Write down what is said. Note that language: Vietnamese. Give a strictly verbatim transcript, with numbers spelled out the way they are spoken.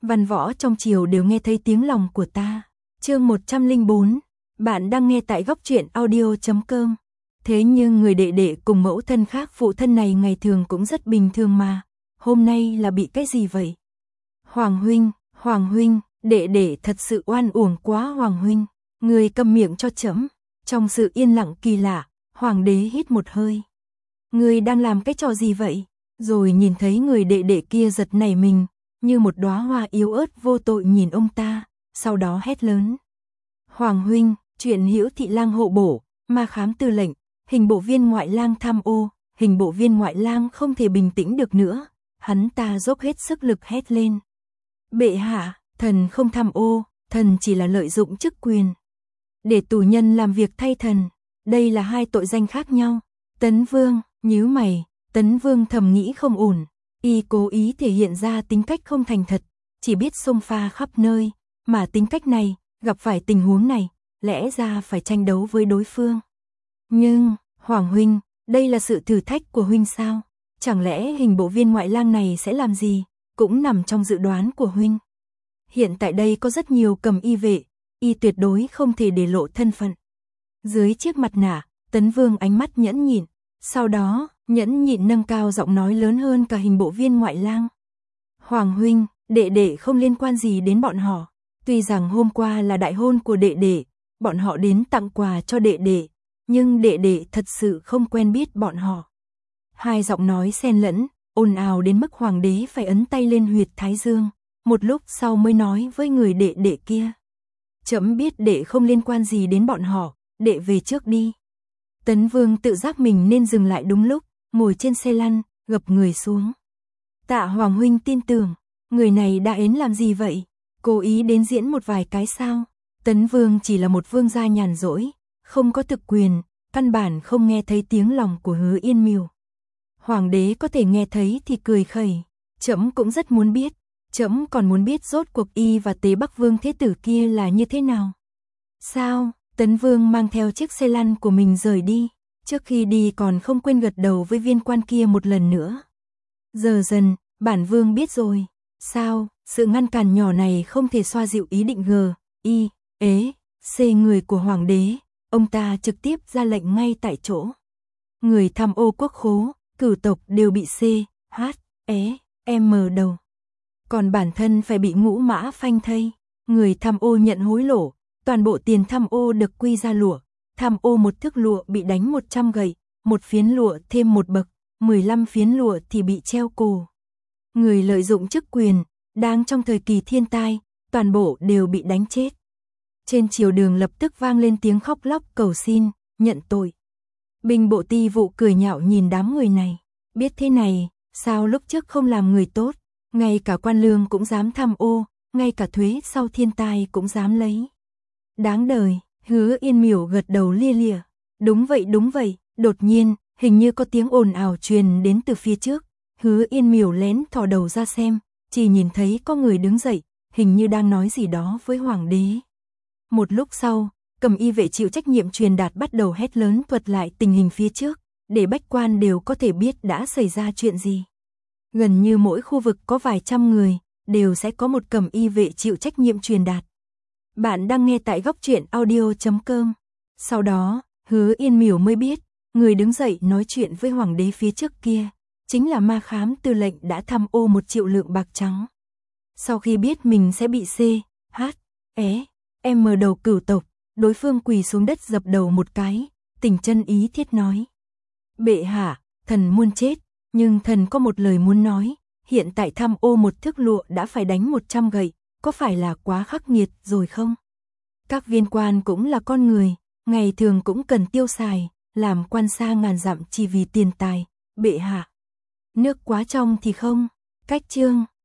Văn võ trong triều đều nghe thấy tiếng lòng của ta. Chương một trăm lẻ bốn, bạn đang nghe tại góc truyện audio chấm com. Thế nhưng người đệ đệ cùng mẫu thân khác phụ thân này ngày thường cũng rất bình thường mà, hôm nay là bị cái gì vậy? Hoàng huynh, Hoàng huynh, đệ đệ thật sự oan uổng quá Hoàng huynh, người câm miệng cho trẫm. Trong sự yên lặng kỳ lạ, Hoàng đế hít một hơi. Người đang làm cái trò gì vậy? Rồi nhìn thấy người đệ đệ kia giật nảy mình, như một đóa hoa yếu ớt vô tội nhìn ông ta, sau đó hét lớn. Hoàng huynh, chuyện Hữu Thị Lang hộ bổ, ma khám tư lệnh, hình bộ viên ngoại lang tham ô, hình bộ viên ngoại lang không thể bình tĩnh được nữa, hắn ta dốc hết sức lực hét lên. Bệ hạ, thần không tham ô, thần chỉ là lợi dụng chức quyền. Để tù nhân làm việc thay thần, đây là hai tội danh khác nhau. Tấn Vương, nhíu mày, Tấn Vương thầm nghĩ không ổn, y cố ý thể hiện ra tính cách không thành thật, chỉ biết xông pha khắp nơi, mà tính cách này, gặp phải tình huống này, lẽ ra phải tranh đấu với đối phương. Nhưng, Hoàng huynh, đây là sự thử thách của huynh sao? Chẳng lẽ hình bộ viên ngoại lang này sẽ làm gì, cũng nằm trong dự đoán của huynh. Hiện tại đây có rất nhiều cầm y vệ, y tuyệt đối không thể để lộ thân phận. Dưới chiếc mặt nạ, Tấn Vương ánh mắt nhẫn nhịn, sau đó, nhẫn nhịn nâng cao giọng nói lớn hơn cả hình bộ viên ngoại lang. Hoàng huynh, đệ đệ không liên quan gì đến bọn họ, tuy rằng hôm qua là đại hôn của đệ đệ, bọn họ đến tặng quà cho đệ đệ, nhưng đệ đệ thật sự không quen biết bọn họ. Hai giọng nói xen lẫn, ồn ào đến mức hoàng đế phải ấn tay lên huyệt thái dương, một lúc sau mới nói với người đệ đệ kia. Trẫm biết đệ không liên quan gì đến bọn họ, đệ về trước đi. Tấn Vương tự giác mình nên dừng lại đúng lúc, ngồi trên xe lăn, gập người xuống. Tạ Hoàng huynh tin tưởng, người này đã ến làm gì vậy? Cố ý đến diễn một vài cái sao? Tấn Vương chỉ là một vương gia nhàn rỗi, không có thực quyền, căn bản không nghe thấy tiếng lòng của Hứa Yên Miều. Hoàng đế có thể nghe thấy thì cười khẩy, trẫm cũng rất muốn biết, trẫm còn muốn biết rốt cuộc y và Tế Bắc Vương thế tử kia là như thế nào. Sao? Tấn Vương mang theo chiếc xe lăn của mình rời đi, trước khi đi còn không quên gật đầu với viên quan kia một lần nữa. Giờ dần, bản vương biết rồi. Sao? Sự ngăn cản nhỏ này không thể xoa dịu ý định G, I, ế, C người của hoàng đế, ông ta trực tiếp ra lệnh ngay tại chỗ. Người tham ô quốc khố, cửu tộc đều bị C, H, E, M đầu. Còn bản thân phải bị ngũ mã phanh thây. Người tham ô nhận hối lộ, toàn bộ tiền tham ô được quy ra lụa, tham ô một thước lụa bị đánh một trăm gậy, một phiến lụa thêm một bậc, mười lăm phiến lụa thì bị treo cổ. Người lợi dụng chức quyền, đang trong thời kỳ thiên tai, toàn bộ đều bị đánh chết. Trên triều đường lập tức vang lên tiếng khóc lóc cầu xin, nhận tội. Binh bộ ti vụ cười nhạo nhìn đám người này, biết thế này, sao lúc trước không làm người tốt, ngay cả quan lương cũng dám tham ô, ngay cả thuế sau thiên tai cũng dám lấy. Đáng đời, Hứa Yên Miểu gật đầu lia lịa. Đúng vậy đúng vậy, đột nhiên, hình như có tiếng ồn ào truyền đến từ phía trước. Hứa Yên Miểu lén thò đầu ra xem, chỉ nhìn thấy có người đứng dậy, hình như đang nói gì đó với hoàng đế. Một lúc sau, cầm y vệ chịu trách nhiệm truyền đạt bắt đầu hét lớn thuật lại tình hình phía trước, để bách quan đều có thể biết đã xảy ra chuyện gì. Gần như mỗi khu vực có vài trăm người, đều sẽ có một cầm y vệ chịu trách nhiệm truyền đạt. Bạn đang nghe tại góc truyện audio chấm com. Sau đó, Hứa Yên Miểu mới biết, người đứng dậy nói chuyện với hoàng đế phía trước kia, chính là ma khám tư lệnh đã tham ô một triệu lượng bạc trắng. Sau khi biết mình sẽ bị C, H, E, M đầu cửu tộc, đối phương quỳ xuống đất dập đầu một cái, tình chân ý thiết nói. Bệ hạ, thần muốn chết, nhưng thần có một lời muốn nói, hiện tại tham ô một thước lụa đã phải đánh một trăm gậy, có phải là quá khắc nghiệt rồi không? Các viên quan cũng là con người, ngày thường cũng cần tiêu xài, làm quan xa ngàn dặm chỉ vì tiền tài, bệ hạ. Nước quá trong thì không, cách chương.